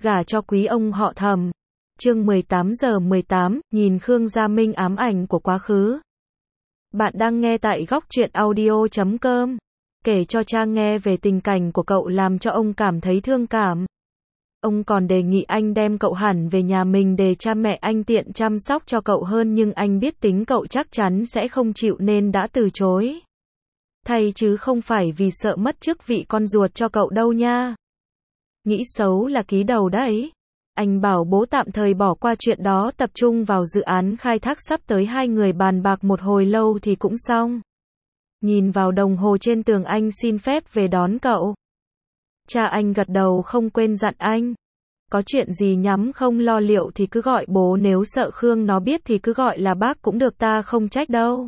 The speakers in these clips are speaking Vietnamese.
gả cho quý ông họ Thẩm. Chương 18:18, nhìn Khương Gia Minh ám ảnh của quá khứ. Bạn đang nghe tại góc truyện audio.com. Kể cho cha nghe về tình cảnh của cậu làm cho ông cảm thấy thương cảm. Ông còn đề nghị anh đem cậu hẳn về nhà mình để cha mẹ anh tiện chăm sóc cho cậu hơn, nhưng anh biết tính cậu chắc chắn sẽ không chịu nên đã từ chối. Thay chứ không phải vì sợ mất chức vị con ruột cho cậu đâu nha. Nghĩ xấu là ký đầu đấy. Anh bảo bố tạm thời bỏ qua chuyện đó, tập trung vào dự án khai thác sắp tới. Hai người bàn bạc một hồi lâu thì cũng xong. Nhìn vào đồng hồ trên tường, anh xin phép về đón cậu. Cha anh gật đầu, không quên dặn anh. Có chuyện gì nhắm không lo liệu thì cứ gọi bố, nếu sợ Khương nó biết thì cứ gọi là bác cũng được, ta không trách đâu.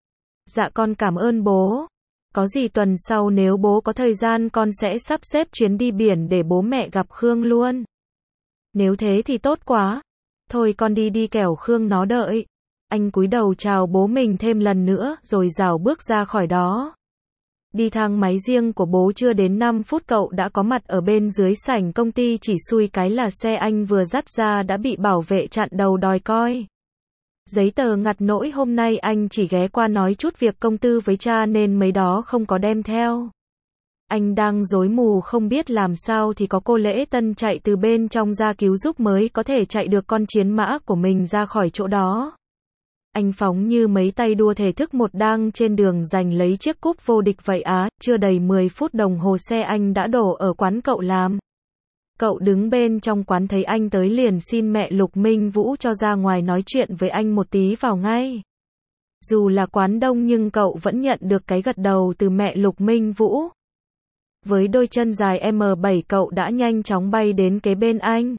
Dạ con cảm ơn bố. Có gì tuần sau nếu bố có thời gian con sẽ sắp xếp chuyến đi biển để bố mẹ gặp Khương luôn. Nếu thế thì tốt quá. Thôi con đi kẻo Khương nó đợi. Anh cúi đầu chào bố mình thêm lần nữa rồi rảo bước ra khỏi đó. Đi thang máy riêng của bố chưa đến 5 phút cậu đã có mặt ở bên dưới sảnh công ty, chỉ xui cái là xe anh vừa dắt ra đã bị bảo vệ chặn đầu đòi coi. Giấy tờ ngặt nỗi hôm nay anh chỉ ghé qua nói chút việc công tư với cha nên mấy đó không có đem theo. Anh đang rối mù không biết làm sao thì có cô Lễ Tân chạy từ bên trong ra cứu giúp mới có thể chạy được con chiến mã của mình ra khỏi chỗ đó. Anh phóng như mấy tay đua thể thức một đang trên đường giành lấy chiếc cúp vô địch vậy á. Chưa đầy 10 phút đồng hồ xe anh đã đổ ở quán cậu làm. Cậu đứng bên trong quán thấy anh tới liền xin mẹ Lục Minh Vũ cho ra ngoài nói chuyện với anh một tí vào ngay. Dù là quán đông nhưng cậu vẫn nhận được cái gật đầu từ mẹ Lục Minh Vũ. Với đôi chân dài M7 cậu đã nhanh chóng bay đến kế bên anh.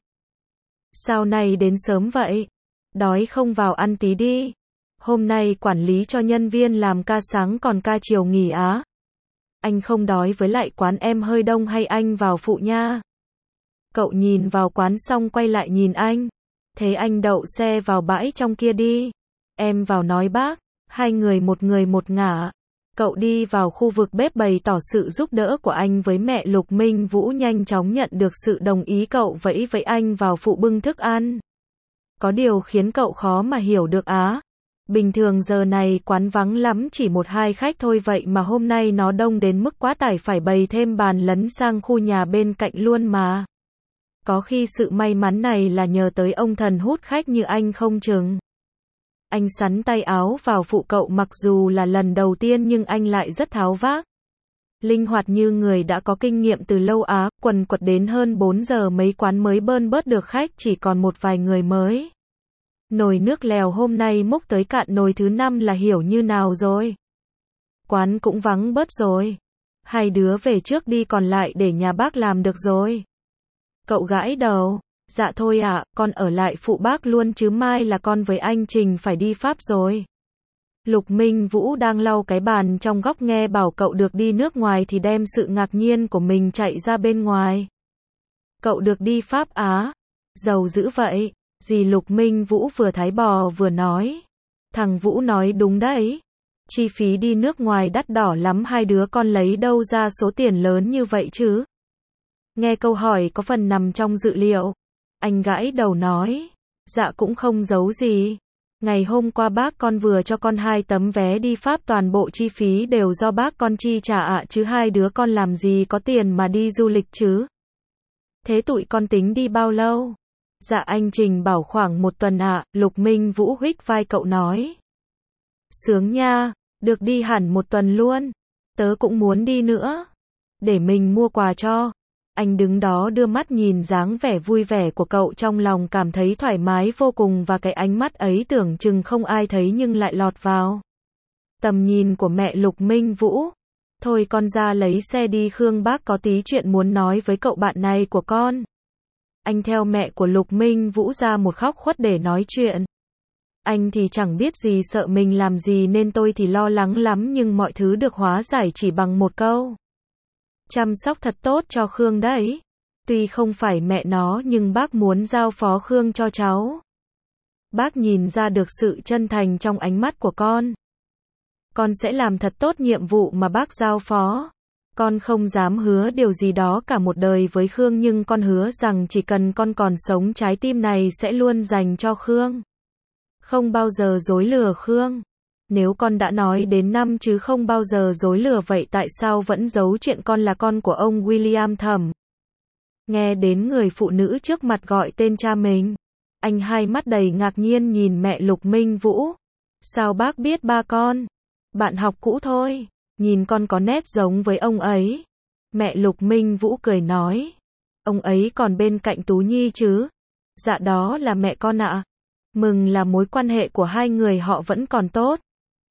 Sao nay đến sớm vậy? Đói không vào ăn tí đi. Hôm nay quản lý cho nhân viên làm ca sáng còn ca chiều nghỉ á. Anh không đói, với lại quán em hơi đông, hay anh vào phụ nha. Cậu nhìn vào quán xong quay lại nhìn anh. Thế anh đậu xe vào bãi trong kia đi. Em vào nói bác. Hai người một ngả. Cậu đi vào khu vực bếp bày tỏ sự giúp đỡ của anh với mẹ Lục Minh Vũ, nhanh chóng nhận được sự đồng ý. Cậu vẫy vẫy anh vào phụ bưng thức ăn. Có điều khiến cậu khó mà hiểu được á. Bình thường giờ này quán vắng lắm chỉ 1-2 khách thôi, vậy mà hôm nay nó đông đến mức quá tải, phải bày thêm bàn lấn sang khu nhà bên cạnh luôn mà. Có khi sự may mắn này là nhờ tới ông thần hút khách như anh không chừng. Anh xắn tay áo vào phụ cậu, mặc dù là lần đầu tiên nhưng anh lại rất tháo vát. Linh hoạt như người đã có kinh nghiệm từ lâu á. Quần quật đến hơn 4 giờ mấy quán mới bơn bớt được khách, chỉ còn một vài người mới. Nồi nước lèo hôm nay múc tới cạn nồi thứ 5 là hiểu như nào rồi. Quán cũng vắng bớt rồi. Hai đứa về trước đi, còn lại để nhà bác làm được rồi. Cậu gãi đầu. Dạ thôi ạ, con ở lại phụ bác luôn chứ mai là con với anh Trình phải đi Pháp rồi. Lục Minh Vũ đang lau cái bàn trong góc nghe bảo cậu được đi nước ngoài thì đem sự ngạc nhiên của mình chạy ra bên ngoài. Cậu được đi Pháp á? Giàu dữ vậy. Dì Lục Minh Vũ vừa thái bò vừa nói. Thằng Vũ nói đúng đấy. Chi phí đi nước ngoài đắt đỏ lắm, hai đứa con lấy đâu ra số tiền lớn như vậy chứ? Nghe câu hỏi có phần nằm trong dự liệu. Anh gãi đầu nói. Dạ cũng không giấu gì. Ngày hôm qua bác con vừa cho con 2 tấm vé đi Pháp, toàn bộ chi phí đều do bác con chi trả ạ, chứ hai đứa con làm gì có tiền mà đi du lịch chứ. Thế tụi con tính đi bao lâu? Dạ anh Trình bảo khoảng 1 tuần ạ. Lục Minh Vũ huých vai cậu nói. Sướng nha, được đi hẳn 1 tuần luôn. Tớ cũng muốn đi nữa. Để mình mua quà cho. Anh đứng đó đưa mắt nhìn dáng vẻ vui vẻ của cậu, trong lòng cảm thấy thoải mái vô cùng, và cái ánh mắt ấy tưởng chừng không ai thấy nhưng lại lọt vào tầm nhìn của mẹ Lục Minh Vũ. Thôi con ra lấy xe đi, Khương bác có tí chuyện muốn nói với cậu bạn này của con. Anh theo mẹ của Lục Minh Vũ ra một góc khuất để nói chuyện. Anh thì chẳng biết gì, sợ mình làm gì nên tôi thì lo lắng lắm, nhưng mọi thứ được hóa giải chỉ bằng một câu. Chăm sóc thật tốt cho Khương đấy. Tuy không phải mẹ nó nhưng bác muốn giao phó Khương cho cháu. Bác nhìn ra được sự chân thành trong ánh mắt của con. Con sẽ làm thật tốt nhiệm vụ mà bác giao phó. Con không dám hứa điều gì đó cả một đời với Khương, nhưng con hứa rằng chỉ cần con còn sống, trái tim này sẽ luôn dành cho Khương. Không bao giờ dối lừa Khương. Nếu con đã nói đến năm chứ không bao giờ dối lừa, vậy tại sao vẫn giấu chuyện con là con của ông William Thẩm? Nghe đến người phụ nữ trước mặt gọi tên cha mình, anh hai mắt đầy ngạc nhiên nhìn mẹ Lục Minh Vũ. Sao bác biết ba con? Bạn học cũ thôi, nhìn con có nét giống với ông ấy. Mẹ Lục Minh Vũ cười nói. Ông ấy còn bên cạnh Tú Nhi chứ? Dạ đó là mẹ con ạ. Mừng là mối quan hệ của hai người họ vẫn còn tốt.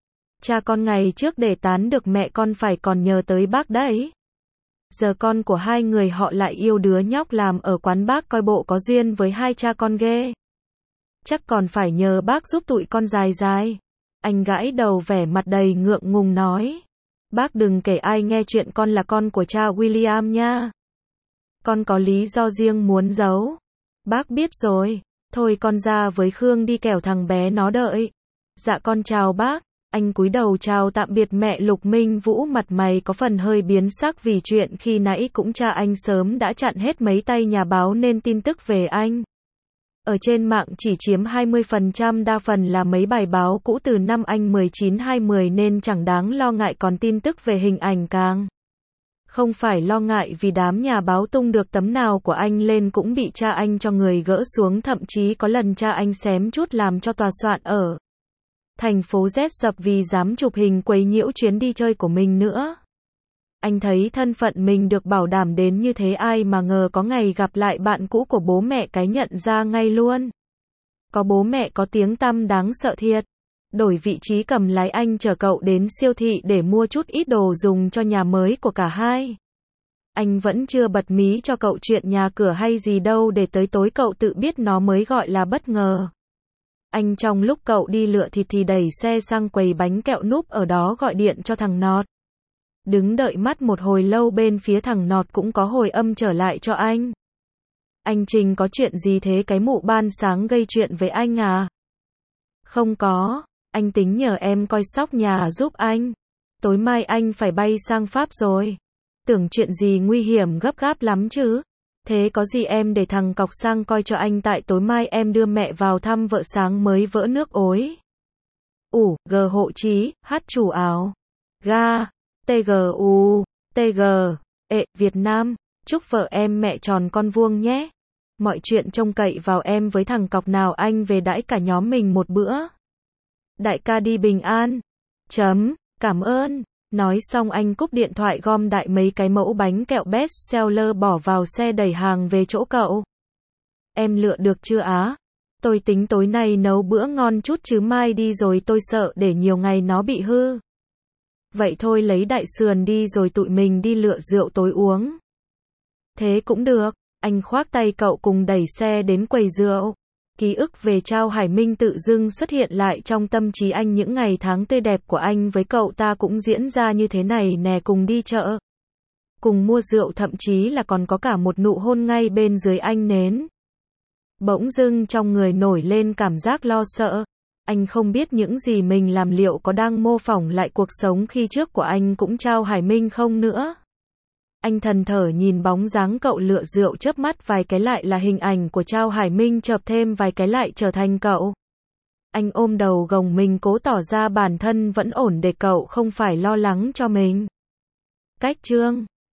Cha con ngày trước để tán được mẹ con phải còn nhờ tới bác đấy. Giờ con của hai người họ lại yêu đứa nhóc làm ở quán, bác coi bộ có duyên với hai cha con ghê. Chắc còn phải nhờ bác giúp tụi con dài dài. Anh gãi đầu vẻ mặt đầy ngượng ngùng nói. Bác đừng kể ai nghe chuyện con là con của cha William nha. Con có lý do riêng muốn giấu. Bác biết rồi. Thôi con ra với Khương đi, kẻo thằng bé nó đợi. Dạ con chào bác. Anh cúi đầu chào tạm biệt mẹ Lục Minh Vũ, mặt mày có phần hơi biến sắc vì chuyện khi nãy cũng cha anh sớm đã chặn hết mấy tay nhà báo nên tin tức về anh ở trên mạng chỉ chiếm 20%, đa phần là mấy bài báo cũ từ năm anh 19-20 nên chẳng đáng lo ngại, còn tin tức về hình ảnh càng không phải lo ngại, vì đám nhà báo tung được tấm nào của anh lên cũng bị cha anh cho người gỡ xuống, thậm chí có lần cha anh xém chút làm cho tòa soạn ở thành phố Z dập vì dám chụp hình quấy nhiễu chuyến đi chơi của mình nữa. Anh thấy thân phận mình được bảo đảm đến như thế, ai mà ngờ có ngày gặp lại bạn cũ của bố mẹ cái nhận ra ngay luôn. Có bố mẹ có tiếng tăm đáng sợ thiệt. Đổi vị trí cầm lái, anh chở cậu đến siêu thị để mua chút ít đồ dùng cho nhà mới của cả hai. Anh vẫn chưa bật mí cho cậu chuyện nhà cửa hay gì đâu, để tới tối cậu tự biết nó mới gọi là bất ngờ. Anh trong lúc cậu đi lựa thịt thì đẩy xe sang quầy bánh kẹo núp ở đó, gọi điện cho thằng Nọt. Đứng đợi mắt một hồi lâu, bên phía thằng Nọt cũng có hồi âm trở lại cho anh. Anh Trình, có chuyện gì thế, cái mụ ban sáng gây chuyện với anh à? Không có, anh tính nhờ em coi sóc nhà giúp anh. Tối mai anh phải bay sang Pháp rồi. Tưởng chuyện gì nguy hiểm gấp gáp lắm chứ. Thế có gì em để thằng Cọc sang coi cho anh, tại tối mai em đưa mẹ vào thăm vợ sáng mới vỡ nước ối. G hộ trí, H chủ áo. Ga, TGU, TG, Việt Nam. Chúc vợ em mẹ tròn con vuông nhé. Mọi chuyện trông cậy vào em với thằng Cọc, nào anh về đãi cả nhóm mình một bữa. Đại ca đi bình an. Cảm ơn. Nói xong anh cúp điện thoại, gom đại mấy cái mẫu bánh kẹo best seller bỏ vào xe đẩy hàng về chỗ cậu. Em lựa được chưa á? Tôi tính tối nay nấu bữa ngon chút chứ mai đi rồi tôi sợ để nhiều ngày nó bị hư. Vậy thôi lấy đại sườn đi rồi tụi mình đi lựa rượu tối uống. Thế cũng được. Anh khoác tay cậu cùng đẩy xe đến quầy rượu. Ký ức về Trao Hải Minh tự dưng xuất hiện lại trong tâm trí anh, những ngày tháng tươi đẹp của anh với cậu ta cũng diễn ra như thế này nè, cùng đi chợ, cùng mua rượu, thậm chí là còn có cả một nụ hôn ngay bên dưới ánh nến. Bỗng dưng trong người nổi lên cảm giác lo sợ. Anh không biết những gì mình làm liệu có đang mô phỏng lại cuộc sống khi trước của anh cũng Trao Hải Minh không nữa. Anh thần thở nhìn bóng dáng cậu lựa rượu, chớp mắt vài cái lại là hình ảnh của Trao Hải Minh, chợp thêm vài cái lại trở thành cậu. Anh ôm đầu gồng mình, cố tỏ ra bản thân vẫn ổn để cậu không phải lo lắng cho mình. Cách chương